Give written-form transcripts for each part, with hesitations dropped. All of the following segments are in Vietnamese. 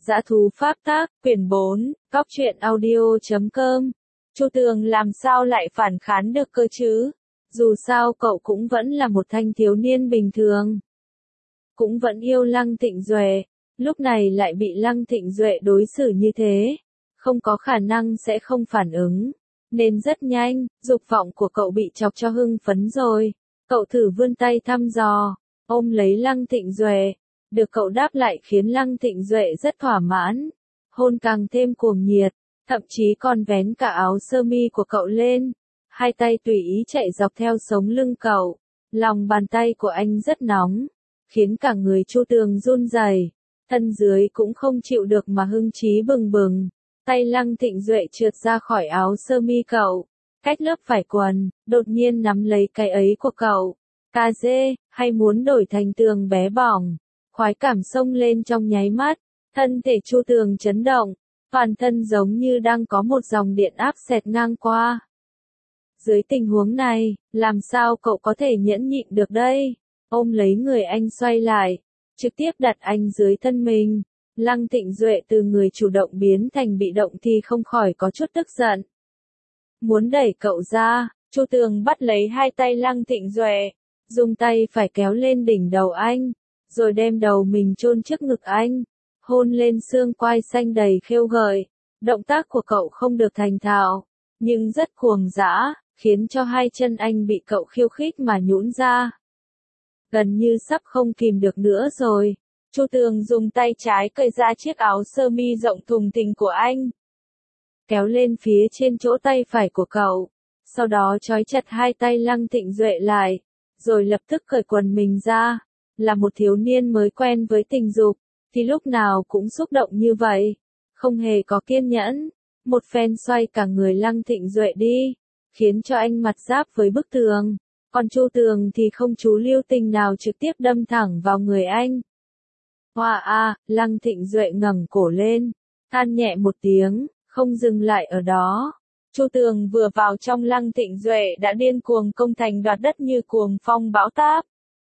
Dã thú pháp tác, quyển 4, Cóc truyện audio.com. Chu Tường làm sao lại phản kháng được cơ chứ? Dù sao cậu cũng vẫn là một thanh thiếu niên bình thường. Cũng vẫn yêu Lăng Thịnh Duệ, lúc này lại bị Lăng Thịnh Duệ đối xử như thế. Không có khả năng sẽ không phản ứng. Nên rất nhanh, dục vọng của cậu bị chọc cho hưng phấn rồi. Cậu thử vươn tay thăm dò, ôm lấy Lăng Thịnh Duệ. Được cậu đáp lại khiến Lăng Thịnh Duệ rất thỏa mãn. Hôn càng thêm cuồng nhiệt, thậm chí còn vén cả áo sơ mi của cậu lên. Hai tay tùy ý chạy dọc theo sống lưng cậu. Lòng bàn tay của anh rất nóng, khiến cả người Chu Tường run rẩy, thân dưới cũng không chịu được mà hưng chí bừng bừng. Tay Lăng Thịnh Duệ trượt ra khỏi áo sơ mi cậu, cách lớp vải quần, đột nhiên nắm lấy cái ấy của cậu. Cà dê, hay muốn đổi thành Tường bé bỏng. Khoái cảm xông lên trong nháy mắt, thân thể Chu Tường chấn động, toàn thân giống như đang có một dòng điện áp xẹt ngang qua. Dưới tình huống này, làm sao cậu có thể nhẫn nhịn được đây? Ôm lấy người anh xoay lại, trực tiếp đặt anh dưới thân mình. Lăng Thịnh Duệ từ người chủ động biến thành bị động thì không khỏi có chút tức giận. Muốn đẩy cậu ra, Chu Tường bắt lấy hai tay Lăng Thịnh Duệ, dùng tay phải kéo lên đỉnh đầu anh, rồi đem đầu mình chôn trước ngực anh, hôn lên xương quai xanh đầy khêu gợi. Động tác của cậu không được thành thạo, nhưng rất cuồng dã, khiến cho hai chân anh bị cậu khiêu khích mà nhũn ra. Gần như sắp không kìm được nữa rồi, Chu Tường dùng tay trái cởi ra chiếc áo sơ mi rộng thùng thình của anh, kéo lên phía trên chỗ tay phải của cậu, sau đó trói chặt hai tay Lăng Thịnh Duệ lại, rồi lập tức cởi quần mình ra. Là một thiếu niên mới quen với tình dục, thì lúc nào cũng xúc động như vậy, không hề có kiên nhẫn. Một phen xoay cả người Lăng Thịnh Duệ đi, khiến cho anh mặt giáp với bức tường, còn Chu Tường thì không chú lưu tình nào trực tiếp đâm thẳng vào người anh. Hoa a, Lăng Thịnh Duệ ngẩng cổ lên, than nhẹ một tiếng, không dừng lại ở đó. Chu Tường vừa vào trong Lăng Thịnh Duệ đã điên cuồng công thành đoạt đất như cuồng phong bão táp.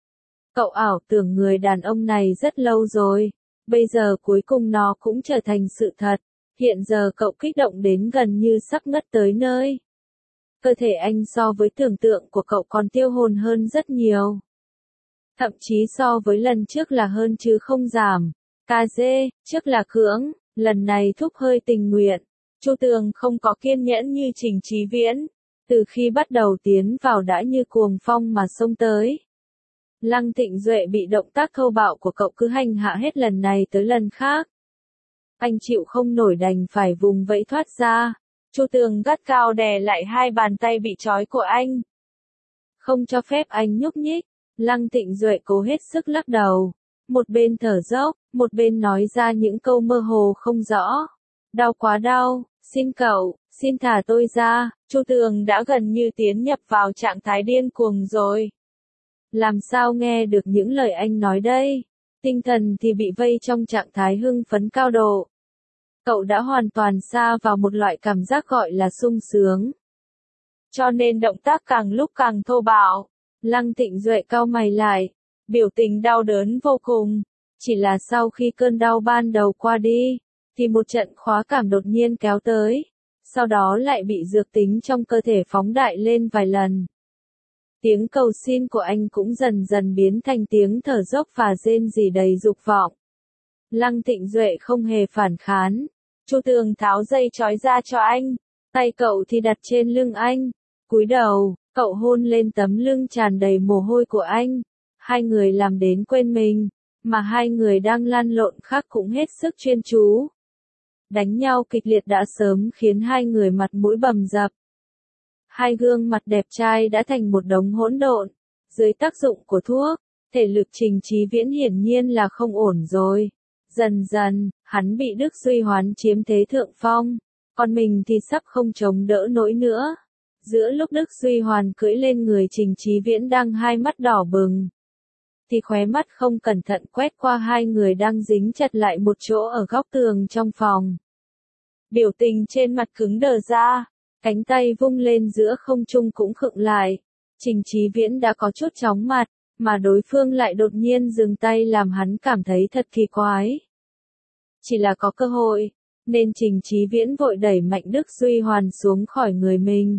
Cậu ảo tưởng người đàn ông này rất lâu rồi, bây giờ cuối cùng nó cũng trở thành sự thật. Hiện giờ cậu kích động đến gần như sắp ngất tới nơi. Cơ thể anh so với tưởng tượng của cậu còn tiêu hồn hơn rất nhiều. Thậm chí so với lần trước là hơn chứ không giảm. Cà dê, trước là cưỡng, lần này thúc hơi tình nguyện. Chu Tường không có kiên nhẫn như Trình Chí Viễn. Từ khi bắt đầu tiến vào đã như cuồng phong mà xông tới. Lăng Thịnh Duệ bị động tác thô bạo của cậu cứ hành hạ hết lần này tới lần khác. Anh chịu không nổi đành phải vùng vẫy thoát ra. Chu Tường gắt cao đè lại hai bàn tay bị trói của anh, không cho phép anh nhúc nhích. Lăng Thịnh Duệ cố hết sức lắc đầu, một bên thở dốc, một bên nói ra những câu mơ hồ không rõ. Đau quá đau, xin cậu, xin thả tôi ra. Chu Tường đã gần như tiến nhập vào trạng thái điên cuồng rồi. Làm sao nghe được những lời anh nói đây? Tinh thần thì bị vây trong trạng thái hưng phấn cao độ. Cậu đã hoàn toàn sa vào một loại cảm giác gọi là sung sướng. Cho nên động tác càng lúc càng thô bạo. Lăng Thịnh Duệ cau mày lại, biểu tình đau đớn vô cùng. Chỉ là sau khi cơn đau ban đầu qua đi, thì một trận khoái cảm đột nhiên kéo tới. Sau đó lại bị dược tính trong cơ thể phóng đại lên vài lần. Tiếng cầu xin của anh cũng dần dần biến thành tiếng thở dốc và rên rỉ đầy dục vọng. Lăng Thịnh Duệ không hề phản kháng. Chu Tường tháo dây trói ra cho anh, tay cậu thì đặt trên lưng anh. Cúi đầu, cậu hôn lên tấm lưng tràn đầy mồ hôi của anh. Hai người làm đến quên mình, mà hai người đang lăn lộn khác cũng hết sức chuyên chú. Đánh nhau kịch liệt đã sớm khiến hai người mặt mũi bầm dập. Hai gương mặt đẹp trai đã thành một đống hỗn độn. Dưới tác dụng của thuốc, thể lực Trình Chí Viễn hiển nhiên là không ổn rồi. Dần dần, hắn bị Đức Duy Hoán chiếm thế thượng phong, còn mình thì sắp không chống đỡ nổi nữa. Giữa lúc Đức Duy Hoán cưỡi lên người Trình Chí Viễn đang hai mắt đỏ bừng, thì khóe mắt không cẩn thận quét qua hai người đang dính chặt lại một chỗ ở góc tường trong phòng. Biểu tình trên mặt cứng đờ ra, cánh tay vung lên giữa không trung cũng khựng lại. Trình Chí Viễn đã có chút chóng mặt, mà đối phương lại đột nhiên dừng tay làm hắn cảm thấy thật kỳ quái. chỉ là có cơ hội, nên Trình Chí Viễn vội đẩy Mạnh Đức Duy Hoàn xuống khỏi người mình.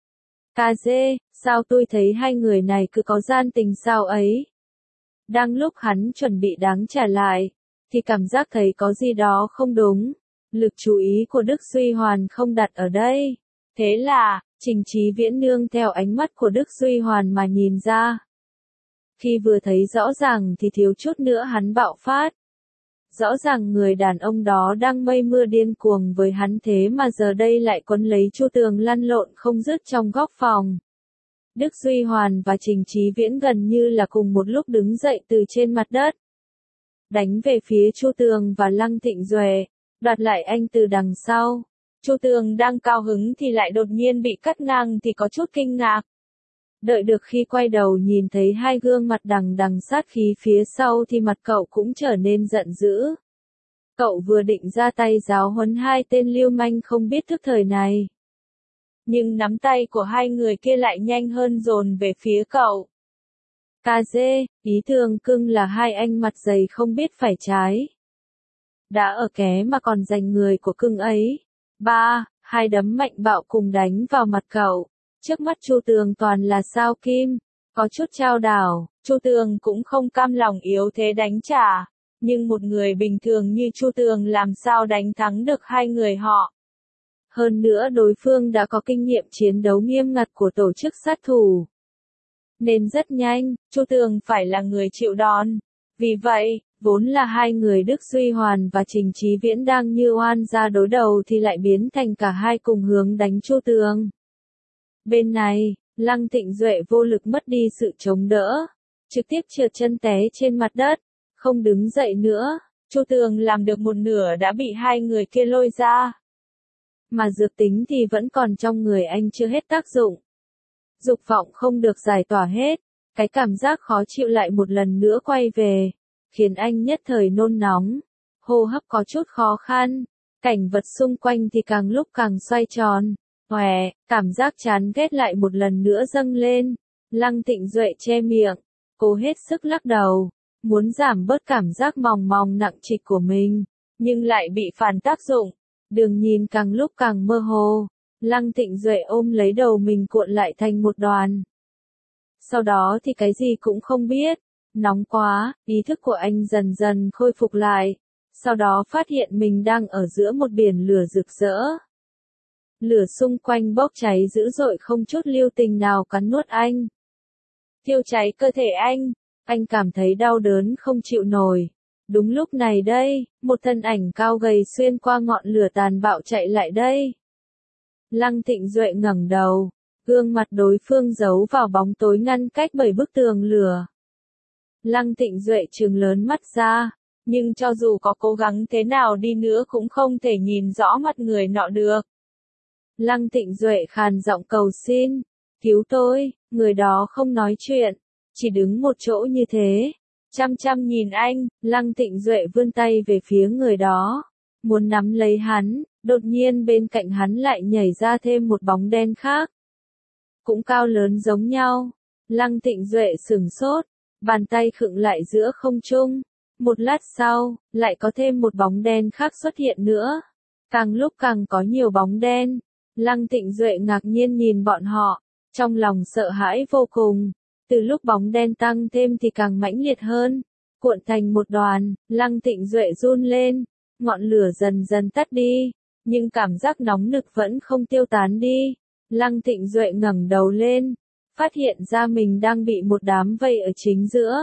Ca dê, sao tôi thấy hai người này cứ có gian tình sao ấy? Đang lúc hắn chuẩn bị đáng trả lại, thì cảm giác thấy có gì đó không đúng. Lực chú ý của Đức Duy Hoàn không đặt ở đây. Thế là, Trình Chí Viễn nương theo ánh mắt của Đức Duy Hoàn mà nhìn ra. Khi vừa thấy rõ ràng thì thiếu chút nữa hắn bạo phát. Rõ ràng người đàn ông đó đang mây mưa điên cuồng với hắn thế mà giờ đây lại quấn lấy Chu Tường lăn lộn không dứt trong góc phòng. Đức Duy Hoàn và Trình Chí Viễn gần như là cùng một lúc đứng dậy từ trên mặt đất. Đánh về phía Chu Tường và Lăng Thịnh Duệ, đoạt lại anh từ đằng sau. Chu Tường đang cao hứng thì lại đột nhiên bị cắt ngang thì có chút kinh ngạc. Đợi được khi quay đầu nhìn thấy hai gương mặt đằng đằng sát khí phía sau thì mặt cậu cũng trở nên giận dữ. Cậu vừa định ra tay giáo huấn hai tên lưu manh không biết thức thời này. Nhưng nắm tay của hai người kia lại nhanh hơn dồn về phía cậu. Ca dê, ý thường cưng là hai anh mặt dày không biết phải trái. Đã ở ké mà còn giành người của cưng ấy. Hai đấm mạnh bạo cùng đánh vào mặt cậu. Trước mắt Chu Tường toàn là sao kim, có chút chao đảo, Chu Tường cũng không cam lòng yếu thế đánh trả, nhưng một người bình thường như Chu Tường làm sao đánh thắng được hai người họ. Hơn nữa đối phương đã có kinh nghiệm chiến đấu nghiêm ngặt của tổ chức sát thủ. Nên rất nhanh, Chu Tường phải là người chịu đòn. Vì vậy, vốn là hai người Đức Duy Hoàn và Trình Chí Viễn đang như oan gia đối đầu thì lại biến thành cả hai cùng hướng đánh Chu Tường. Bên này, Lăng Thịnh Duệ vô lực mất đi sự chống đỡ, trực tiếp trượt chân té trên mặt đất, không đứng dậy nữa. Chu Tường làm được một nửa đã bị hai người kia lôi ra. Mà dược tính thì vẫn còn trong người anh chưa hết tác dụng. Dục vọng không được giải tỏa hết, cái cảm giác khó chịu lại một lần nữa quay về, khiến anh nhất thời nôn nóng, hô hấp có chút khó khăn, cảnh vật xung quanh thì càng lúc càng xoay tròn. Cảm giác chán ghét lại một lần nữa dâng lên. Lăng Thịnh Duệ che miệng, cố hết sức lắc đầu, muốn giảm bớt cảm giác mòng mòng nặng trịch của mình, nhưng lại bị phản tác dụng. Đường nhìn càng lúc càng mơ hồ, Lăng Thịnh Duệ ôm lấy đầu mình cuộn lại thành một đoàn. Sau đó thì cái gì cũng không biết, nóng quá, ý thức của anh dần dần khôi phục lại, sau đó phát hiện mình đang ở giữa một biển lửa rực rỡ. Lửa xung quanh bốc cháy dữ dội không chút lưu tình nào cắn nuốt anh. Thiêu cháy cơ thể anh cảm thấy đau đớn không chịu nổi. Đúng lúc này đây, một thân ảnh cao gầy xuyên qua ngọn lửa tàn bạo chạy lại đây. Lăng Thịnh Duệ ngẩng đầu, gương mặt đối phương giấu vào bóng tối ngăn cách bởi bức tường lửa. Lăng Thịnh Duệ trừng lớn mắt ra, nhưng cho dù có cố gắng thế nào đi nữa cũng không thể nhìn rõ mặt người nọ được. Lăng Thịnh Duệ khàn giọng cầu xin, cứu tôi, người đó không nói chuyện, chỉ đứng một chỗ như thế, chăm chăm nhìn anh. Lăng Thịnh Duệ vươn tay về phía người đó, muốn nắm lấy hắn, đột nhiên bên cạnh hắn lại nhảy ra thêm một bóng đen khác. Cũng cao lớn giống nhau. Lăng Thịnh Duệ sửng sốt, bàn tay khựng lại giữa không trung. Một lát sau, lại có thêm một bóng đen khác xuất hiện nữa. Càng lúc càng có nhiều bóng đen. Lăng Thịnh Duệ ngạc nhiên nhìn bọn họ, trong lòng sợ hãi vô cùng. Từ lúc bóng đen tăng thêm thì càng mãnh liệt hơn, cuộn thành một đoàn. Lăng Thịnh Duệ run lên, ngọn lửa dần dần tắt đi, nhưng cảm giác nóng nực vẫn không tiêu tán đi. Lăng Thịnh Duệ ngẩng đầu lên, phát hiện ra mình đang bị một đám vây ở chính giữa.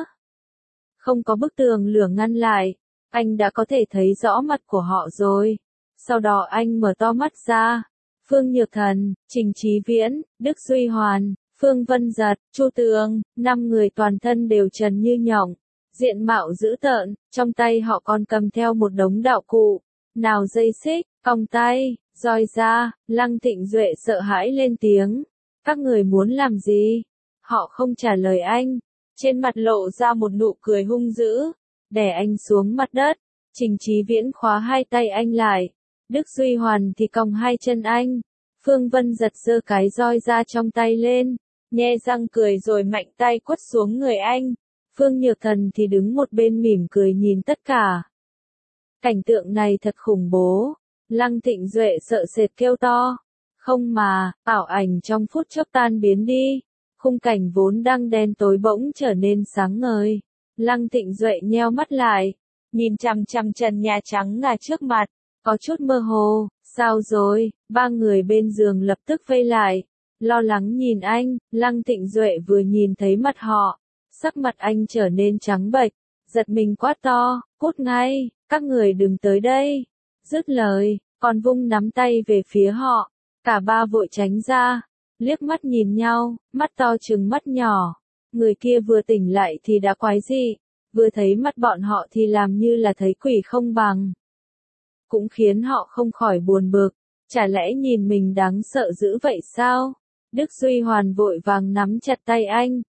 Không có bức tường lửa ngăn lại, anh đã có thể thấy rõ mặt của họ rồi. Sau đó anh mở to mắt ra. Phương Nhược Thần, Trình Chí Viễn, Đức Duy Hoàn, Phương Vân Giật, Chu Tường, 5 người toàn thân đều trần như nhộng, diện mạo dữ tợn, trong tay họ còn cầm theo một đống đạo cụ, nào dây xích, còng tay, roi da. Lăng Thịnh Duệ sợ hãi lên tiếng, các người muốn làm gì? Họ không trả lời anh, trên mặt lộ ra một nụ cười hung dữ, đè anh xuống mặt đất. Trình Chí Viễn khóa hai tay anh lại, Đức Duy Hoàn thì còng hai chân anh. Phương Vân Giật giơ cái roi ra trong tay lên, nhe răng cười rồi mạnh tay quất xuống người anh. Phương Nhược Thần thì đứng một bên mỉm cười nhìn tất cả. Cảnh tượng này thật khủng bố. Lăng Thịnh Duệ sợ sệt kêu to. Không mà, ảo ảnh trong phút chốc tan biến đi. Khung cảnh vốn đang đen tối bỗng trở nên sáng ngời. Lăng Thịnh Duệ nheo mắt lại, nhìn chằm chằm trần nhà trắng ngà trước mặt, có chút mơ hồ. Sao rồi? Ba người bên giường lập tức vây lại, lo lắng nhìn anh. Lăng Thịnh Duệ vừa nhìn thấy mặt họ, sắc mặt anh trở nên trắng bệch, giật mình quát to, cút ngay, các người đừng tới đây. Dứt lời, còn vung nắm tay về phía họ, cả ba vội tránh ra, liếc mắt nhìn nhau, mắt to trừng mắt nhỏ. Người kia vừa tỉnh lại thì đã quái dị, vừa thấy mắt bọn họ thì làm như là thấy quỷ không bằng. Cũng khiến họ không khỏi buồn bực, chả lẽ nhìn mình đáng sợ dữ vậy sao? Đức Duy Hoàn vội vàng nắm chặt tay anh.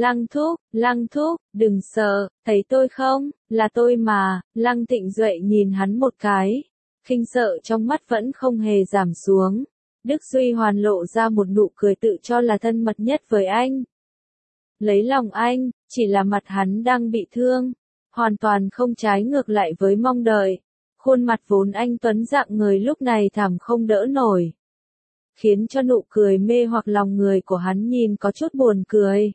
Lăng thúc, đừng sợ, thấy tôi không, là tôi mà. Lăng Thịnh Duệ nhìn hắn một cái, khinh sợ trong mắt vẫn không hề giảm xuống. Đức Duy Hoàn lộ ra một nụ cười tự cho là thân mật nhất với anh. Lấy lòng anh, chỉ là mặt hắn đang bị thương, hoàn toàn không trái ngược lại với mong đợi. Khuôn mặt vốn anh tuấn dạng người lúc này thảm không đỡ nổi, khiến cho nụ cười mê hoặc lòng người của hắn nhìn có chút buồn cười.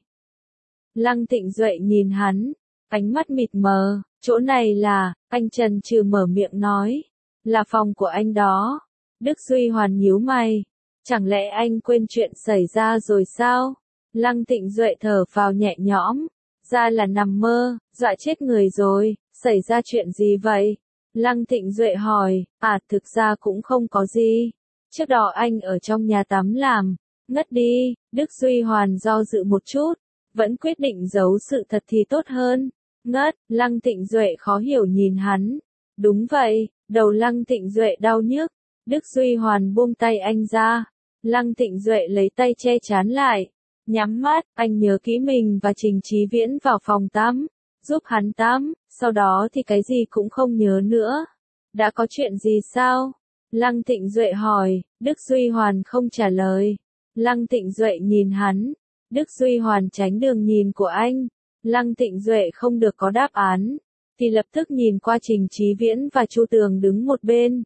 Lăng Thịnh Duệ nhìn hắn, ánh mắt mịt mờ, chỗ này là, anh chần chừ mở miệng nói, là phòng của anh đó. Đức Duy Hoàn nhíu mày, chẳng lẽ anh quên chuyện xảy ra rồi sao? Lăng Thịnh Duệ thở phào nhẹ nhõm, ra là nằm mơ, dọa chết người rồi, xảy ra chuyện gì vậy? Lăng Thịnh Duệ hỏi, thực ra cũng không có gì. Trước đó anh ở trong nhà tắm làm, ngất đi. Đức Duy Hoàn do dự một chút, vẫn quyết định giấu sự thật thì tốt hơn. Ngất, Lăng Thịnh Duệ khó hiểu nhìn hắn. Đúng vậy, đầu Lăng Thịnh Duệ đau nhức. Đức Duy Hoàn buông tay anh ra. Lăng Thịnh Duệ lấy tay che chán lại, nhắm mắt, anh nhớ kỹ mình và Trình Chí Viễn vào phòng tắm, giúp hắn tắm, sau đó thì cái gì cũng không nhớ nữa. Đã có chuyện gì sao? Lăng Thịnh Duệ hỏi. Đức Duy Hoàn không trả lời. Lăng Thịnh Duệ nhìn hắn. Đức Duy Hoàn tránh đường nhìn của anh. Lăng Thịnh Duệ không được có đáp án, thì lập tức nhìn qua Trình Chí Viễn và Chu Tường đứng một bên.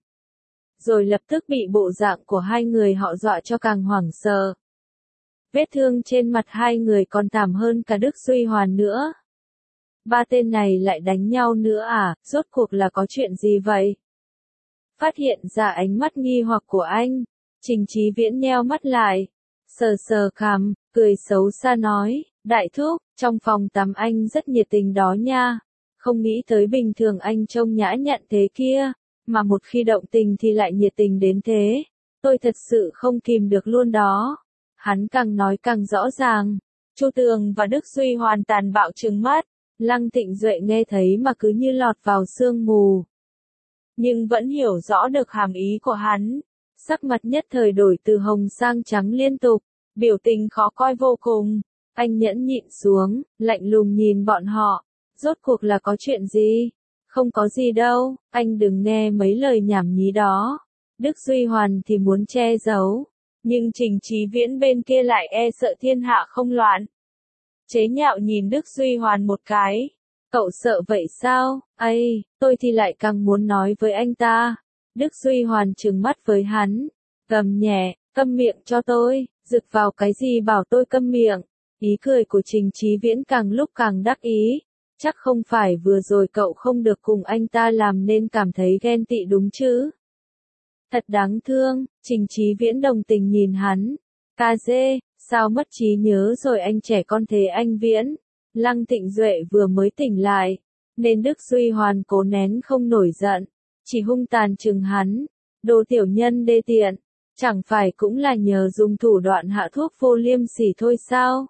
Rồi lập tức bị bộ dạng của hai người họ dọa cho càng hoảng sợ. Vết thương trên mặt hai người còn thảm hơn cả Đức Duy Hoàn nữa. Ba tên này lại đánh nhau nữa à, rốt cuộc là có chuyện gì vậy? Phát hiện ra ánh mắt nghi hoặc của anh, Trình Chí Viễn nheo mắt lại, sờ sờ cằm, cười xấu xa nói, đại thúc, trong phòng tắm anh rất nhiệt tình đó nha. Không nghĩ tới bình thường anh trông nhã nhặn thế kia, mà một khi động tình thì lại nhiệt tình đến thế. Tôi thật sự không kìm được luôn đó. Hắn càng nói càng rõ ràng. Chu Tường và Đức Duy Hoàn tàn bạo trừng mắt. Lăng Thịnh Duệ nghe thấy mà cứ như lọt vào sương mù, nhưng vẫn hiểu rõ được hàm ý của hắn. Sắc mặt nhất thời đổi từ hồng sang trắng liên tục, biểu tình khó coi vô cùng. Anh nhẫn nhịn xuống, lạnh lùng nhìn bọn họ. Rốt cuộc là có chuyện gì? Không có gì đâu, anh đừng nghe mấy lời nhảm nhí đó. Đức Duy Hoàn thì muốn che giấu, nhưng Trình Chí Viễn bên kia lại e sợ thiên hạ không loạn. Chế nhạo nhìn Đức Duy Hoàn một cái. Cậu sợ vậy sao? Ây, tôi thì lại càng muốn nói với anh ta. Đức Duy Hoàn trừng mắt với hắn, gầm nhẹ, câm miệng cho tôi, rực vào cái gì bảo tôi câm miệng. Ý cười của Trình Chí Viễn càng lúc càng đắc ý. Chắc không phải vừa rồi cậu không được cùng anh ta làm nên cảm thấy ghen tị đúng chứ? Thật đáng thương. Trình Chí Viễn đồng tình nhìn hắn. Ca dê, sao mất trí nhớ rồi anh trẻ con thế anh Viễn? Lăng Thịnh Duệ vừa mới tỉnh lại, nên Đức Duy Hoàn cố nén không nổi giận, chỉ hung tàn chừng hắn. Đồ tiểu nhân đê tiện, chẳng phải cũng là nhờ dùng thủ đoạn hạ thuốc vô liêm sỉ thôi sao?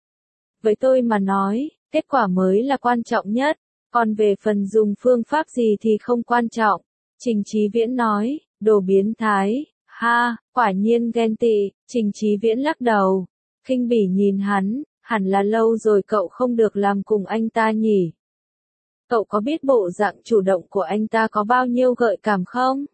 Với tôi mà nói, kết quả mới là quan trọng nhất, còn về phần dùng phương pháp gì thì không quan trọng. Trình Chí Viễn nói, đồ biến thái, ha, quả nhiên ghen tị. Trình Chí Viễn lắc đầu, khinh bỉ nhìn hắn, hẳn là lâu rồi cậu không được làm cùng anh ta nhỉ? Cậu có biết bộ dạng chủ động của anh ta có bao nhiêu gợi cảm không?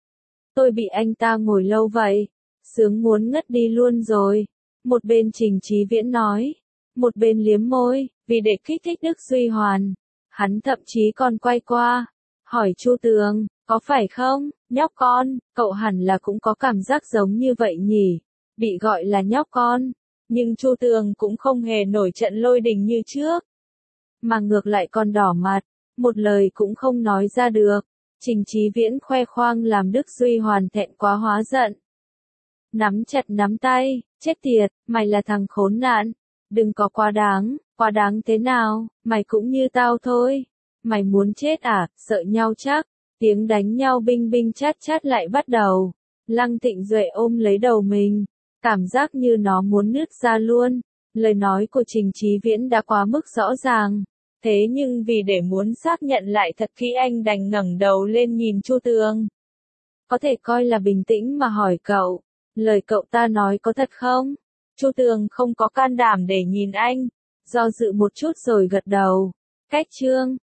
Tôi bị anh ta ngồi lâu vậy, sướng muốn ngất đi luôn rồi. Một bên Trình Chí Viễn nói, một bên liếm môi, vì để kích thích Đức Duy Hoàn. Hắn thậm chí còn quay qua, hỏi Chu Tường, có phải không, nhóc con, cậu hẳn là cũng có cảm giác giống như vậy nhỉ, bị gọi là nhóc con. Nhưng Chu Tường cũng không hề nổi trận lôi đình như trước, mà ngược lại còn đỏ mặt, một lời cũng không nói ra được. Trình Chí Viễn khoe khoang làm Đức Duy hoàn thẹn quá hóa giận. Nắm chặt nắm tay, chết tiệt, mày là thằng khốn nạn, đừng có quá đáng thế nào, mày cũng như tao thôi. Mày muốn chết à, sợ nhau chắc, tiếng đánh nhau binh binh chát chát lại bắt đầu. Lăng Thịnh Duệ ôm lấy đầu mình, cảm giác như nó muốn nứt ra luôn. Lời nói của Trình Chí Viễn đã quá mức rõ ràng. Thế nhưng vì để muốn xác nhận lại thật kỹ anh đành ngẩng đầu lên nhìn Chu Tường. Có thể coi là bình tĩnh mà hỏi cậu, lời cậu ta nói có thật không? Chu Tường không có can đảm để nhìn anh, do dự một chút rồi gật đầu. Cách chương